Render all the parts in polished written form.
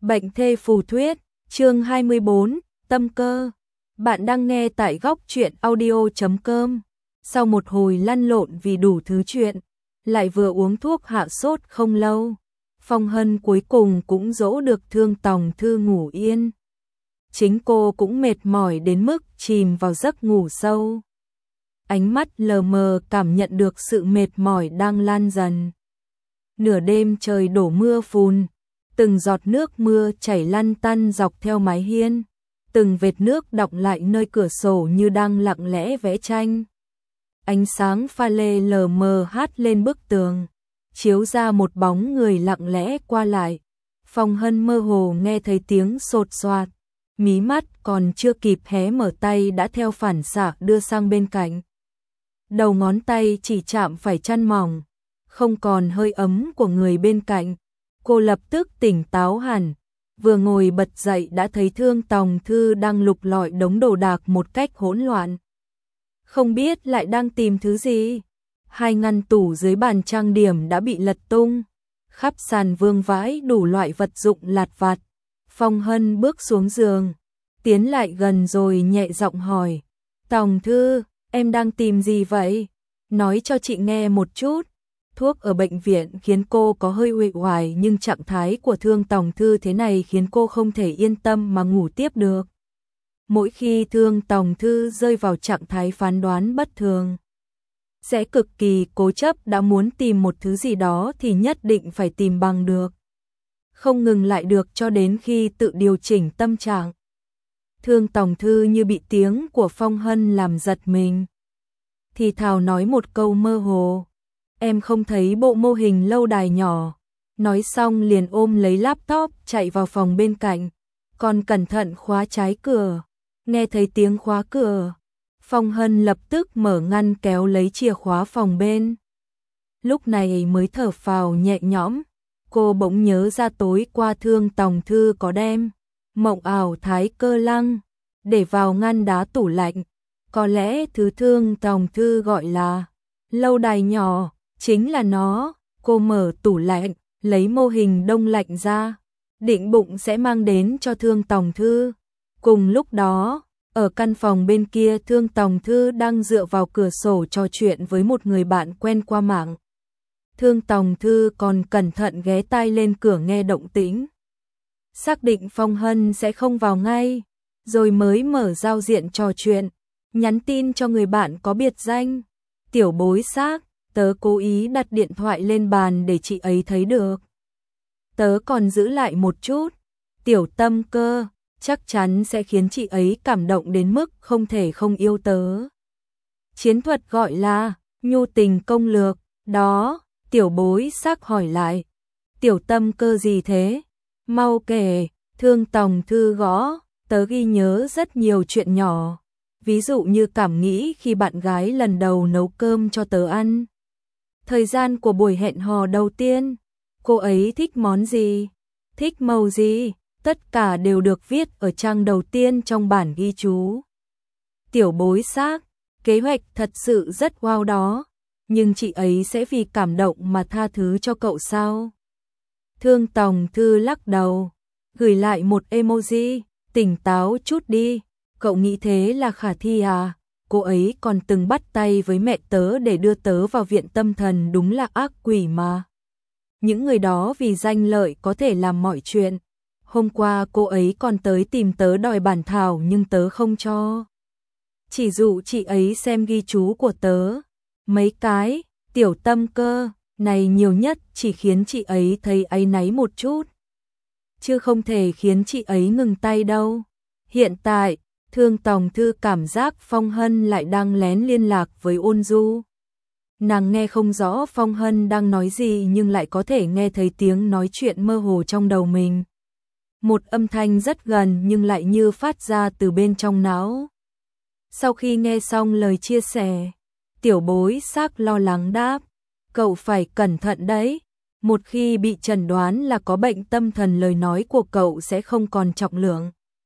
Bệnh thê phù thuyết, chương 24, tâm cơ. Bạn đang nghe tại góc truyện audio.com. Sau một hồi lăn lộn vì đủ thứ chuyện, lại vừa uống thuốc hạ sốt không lâu, Phong Hân cuối cùng cũng dỗ được Thương Tòng Thư ngủ yên. Chính cô cũng mệt mỏi đến mức chìm vào giấc ngủ sâu. Ánh mắt lờ mờ cảm nhận được sự mệt mỏi đang lan dần. Nửa đêm trời đổ mưa phùn, từng giọt nước mưa chảy lăn tăn dọc theo mái hiên, từng vệt nước đọng lại nơi cửa sổ như đang lặng lẽ vẽ tranh. Ánh sáng pha lê lờ mờ hắt lên bức tường, chiếu ra một bóng người lặng lẽ qua lại. Phong Hân mơ hồ nghe thấy tiếng sột soạt, mí mắt còn chưa kịp hé mở tay đã theo phản xạ đưa sang bên cạnh. Đầu ngón tay chỉ chạm phải chăn mỏng, không còn hơi ấm của người bên cạnh. Cô lập tức tỉnh táo hẳn, vừa ngồi bật dậy đã thấy Thương Tòng Thư đang lục lọi đống đồ đạc một cách hỗn loạn. Không biết lại đang tìm thứ gì. Hai ngăn tủ dưới bàn trang điểm đã bị lật tung, khắp sàn vương vãi đủ loại vật dụng lặt vặt. Phong Hân bước xuống giường, tiến lại gần rồi nhẹ giọng hỏi, Tòng Thư, em đang tìm gì vậy? Nói cho chị nghe một chút. Thuốc ở bệnh viện khiến cô có hơi uể oải, nhưng trạng thái của Thương Tòng Thư thế này khiến cô không thể yên tâm mà ngủ tiếp được. Mỗi khi Thương Tòng Thư rơi vào trạng thái phán đoán bất thường, sẽ cực kỳ cố chấp, đã muốn tìm một thứ gì đó thì nhất định phải tìm bằng được, không ngừng lại được cho đến khi tự điều chỉnh tâm trạng. Thương Tòng Thư như bị tiếng của Phong Hân làm giật mình, thì thào nói một câu mơ hồ, em không thấy bộ mô hình lâu đài nhỏ. Nói xong liền ôm lấy laptop chạy vào phòng bên cạnh, còn cẩn thận khóa trái cửa. Nghe thấy tiếng khóa cửa, Phong Hân lập tức mở ngăn kéo lấy chìa khóa phòng bên. Lúc này mới thở phào nhẹ nhõm, cô bỗng nhớ ra tối qua Thương Tòng Thư có đem Mộng Ảo Thái Cơ Lăng để vào ngăn đá tủ lạnh. Có lẽ thứ Thương Tòng Thư gọi là lâu đài nhỏ chính là nó. Cô mở tủ lạnh, lấy mô hình đông lạnh ra, định bụng sẽ mang đến cho Thương Tòng Thư. Cùng lúc đó, ở căn phòng bên kia, Thương Tòng Thư đang dựa vào cửa sổ trò chuyện với một người bạn quen qua mạng. Thương Tòng Thư còn cẩn thận ghé tai lên cửa nghe động tĩnh, xác định Phong Hân sẽ không vào ngay, rồi mới mở giao diện trò chuyện, nhắn tin cho người bạn có biệt danh Tiểu Bối Xác. Tớ cố ý đặt điện thoại lên bàn để chị ấy thấy được. Tớ còn giữ lại một chút tiểu tâm cơ, chắc chắn sẽ khiến chị ấy cảm động đến mức không thể không yêu tớ. Chiến thuật gọi là nhu tình công lược. Đó, Tiểu Bối Xác hỏi lại, tiểu tâm cơ gì thế? Mau kể. Thương Tòng Thư gõ, tớ ghi nhớ rất nhiều chuyện nhỏ, ví dụ như cảm nghĩ khi bạn gái lần đầu nấu cơm cho tớ ăn, thời gian của buổi hẹn hò đầu tiên, cô ấy thích món gì, thích màu gì, tất cả đều được viết ở trang đầu tiên trong bản ghi chú. Tiểu Bối Xác, kế hoạch thật sự rất wow đó, nhưng chị ấy sẽ vì cảm động mà tha thứ cho cậu sao? Thương Tòng Thư lắc đầu, gửi lại một emoji, tỉnh táo chút đi, cậu nghĩ thế là khả thi à? Cô ấy còn từng bắt tay với mẹ tớ để đưa tớ vào viện tâm thần, đúng là ác quỷ mà. Những người đó vì danh lợi có thể làm mọi chuyện. Hôm qua cô ấy còn tới tìm tớ đòi bản thảo nhưng tớ không cho. Chỉ dụ chị ấy xem ghi chú của tớ. Mấy cái tiểu tâm cơ này nhiều nhất chỉ khiến chị ấy thấy áy náy một chút, chứ không thể khiến chị ấy ngừng tay đâu. Hiện tại Thương Tòng Thư cảm giác Phong Hân lại đang lén liên lạc với Ôn Du. Nàng nghe không rõ Phong Hân đang nói gì nhưng lại có thể nghe thấy tiếng nói chuyện mơ hồ trong đầu mình. Một âm thanh rất gần nhưng lại như phát ra từ bên trong não. Sau khi nghe xong lời chia sẻ, Tiểu Bối Xác lo lắng đáp, cậu phải cẩn thận đấy. Một khi bị chẩn đoán là có bệnh tâm thần, lời nói của cậu sẽ không còn trọng lượng.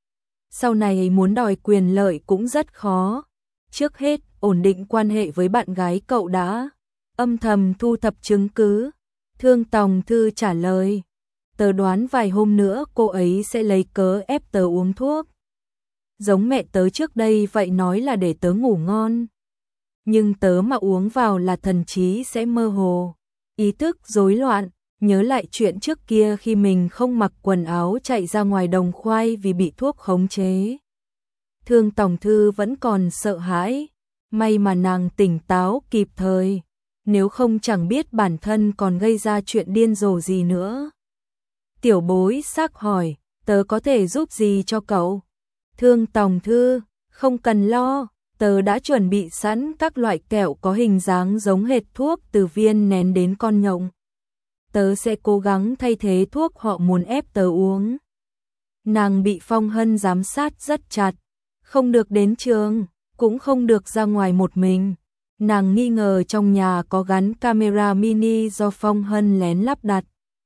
Sau này muốn đòi quyền lợi cũng rất khó. Trước hết, ổn định quan hệ với bạn gái cậu đã. Âm thầm thu thập chứng cứ. Thương Tòng Thư trả lời. tớ đoán vài hôm nữa cô ấy sẽ lấy cớ ép tớ uống thuốc. Giống mẹ tớ trước đây vậy, nói là để tớ ngủ ngon. Nhưng tớ mà uống vào là thần trí sẽ mơ hồ, ý thức rối loạn, nhớ lại chuyện trước kia khi mình không mặc quần áo chạy ra ngoài đồng khoai vì bị thuốc khống chế. Thương Tòng Thư vẫn còn sợ hãi, may mà nàng tỉnh táo kịp thời, nếu không chẳng biết bản thân còn gây ra chuyện điên rồ gì nữa. Tiểu Bối Sắc hỏi, tớ có thể giúp gì cho cậu? Thương Tòng Thư, không cần lo, tớ đã chuẩn bị sẵn các loại kẹo có hình dáng giống hệt thuốc, từ viên nén đến con nhộng. Tớ sẽ cố gắng thay thế thuốc họ muốn ép tớ uống. Nàng bị Phong Hân giám sát rất chặt, không được đến trường, cũng không được ra ngoài một mình. Nàng nghi ngờ trong nhà có gắn camera mini do Phong Hân lén lắp đặt.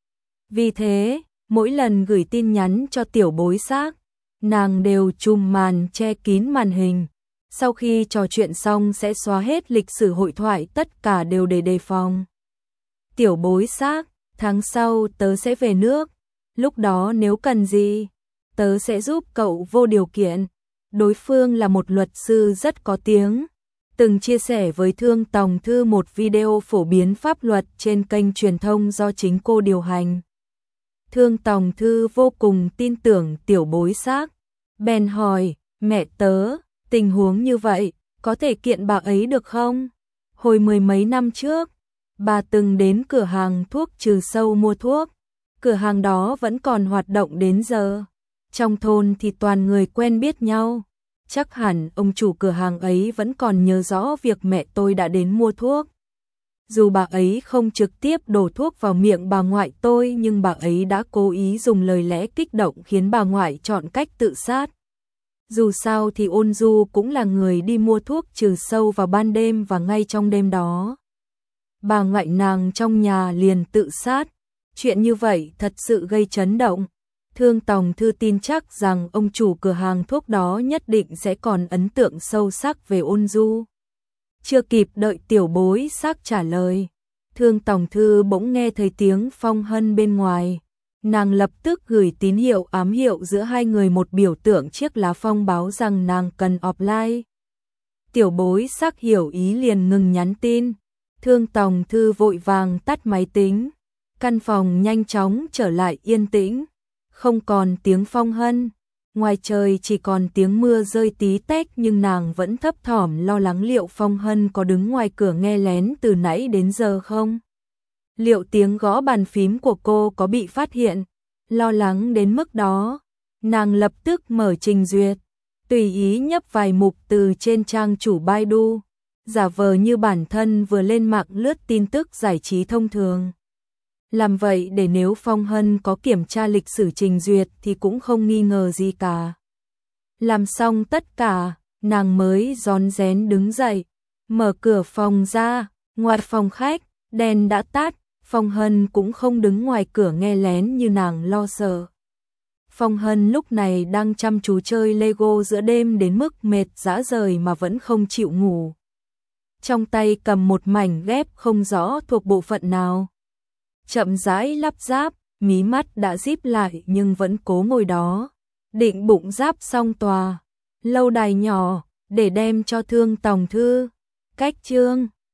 Vì thế, mỗi lần gửi tin nhắn cho Tiểu Bối Sắc, nàng đều trùm màn che kín màn hình. Sau khi trò chuyện xong sẽ xóa hết lịch sử hội thoại, tất cả đều để đề phòng. Tiểu Bối Sắc, tháng sau tớ sẽ về nước, lúc đó nếu cần gì, tớ sẽ giúp cậu vô điều kiện. Đối phương là một luật sư rất có tiếng, từng chia sẻ với Thương Tòng Thư một video phổ biến pháp luật trên kênh truyền thông do chính cô điều hành. Thương Tòng Thư vô cùng tin tưởng Tiểu Bối Sắc, bèn hỏi, mẹ tớ, tình huống như vậy, có thể kiện bà ấy được không? Hồi mười mấy năm trước, bà từng đến cửa hàng thuốc trừ sâu mua thuốc, cửa hàng đó vẫn còn hoạt động đến giờ. Trong thôn thì toàn người quen biết nhau, chắc hẳn ông chủ cửa hàng ấy vẫn còn nhớ rõ việc mẹ tôi đã đến mua thuốc. Dù bà ấy không trực tiếp đổ thuốc vào miệng bà ngoại tôi, nhưng bà ấy đã cố ý dùng lời lẽ kích động khiến bà ngoại chọn cách tự sát. Dù sao thì Ôn Du cũng là người đi mua thuốc trừ sâu vào ban đêm, và ngay trong đêm đó, bà ngoại nàng trong nhà liền tự sát. Chuyện như vậy thật sự gây chấn động. Thương Tòng Thư tin chắc rằng ông chủ cửa hàng thuốc đó nhất định sẽ còn ấn tượng sâu sắc về Ôn Du. Chưa kịp đợi Tiểu Bối Sắc trả lời, Thương Tòng Thư bỗng nghe thấy tiếng Phong Hân bên ngoài. Nàng lập tức gửi tín hiệu ám hiệu giữa hai người, một biểu tượng chiếc lá phong báo rằng nàng cần offline. Tiểu Bối Sắc hiểu ý liền ngừng nhắn tin. Thương Tòng Thư vội vàng tắt máy tính. Căn phòng nhanh chóng trở lại yên tĩnh, không còn tiếng Phong Hân. Ngoài trời chỉ còn tiếng mưa rơi tí tách, nhưng nàng vẫn thấp thỏm lo lắng liệu Phong Hân có đứng ngoài cửa nghe lén từ nãy đến giờ không? Liệu tiếng gõ bàn phím của cô có bị phát hiện? Lo lắng đến mức đó, nàng lập tức mở trình duyệt, tùy ý nhấp vài mục từ trên trang chủ Baidu, giả vờ như bản thân vừa lên mạng lướt tin tức giải trí thông thường. Làm vậy để nếu Phong Hân có kiểm tra lịch sử trình duyệt thì cũng không nghi ngờ gì cả. Làm xong tất cả, nàng mới rón rén đứng dậy, mở cửa phòng ra. Ngoài phòng khách, đèn đã tắt, Phong Hân cũng không đứng ngoài cửa nghe lén như nàng lo sợ. Phong Hân lúc này đang chăm chú chơi Lego giữa đêm đến mức mệt rã rời mà vẫn không chịu ngủ. Trong tay cầm một mảnh ghép không rõ thuộc bộ phận nào. Chậm rãi lắp ráp, mí mắt đã díp lại nhưng vẫn cố ngồi đó, định bụng ráp xong tòa lâu đài nhỏ để đem cho Thương Tòng Thư. Cách chương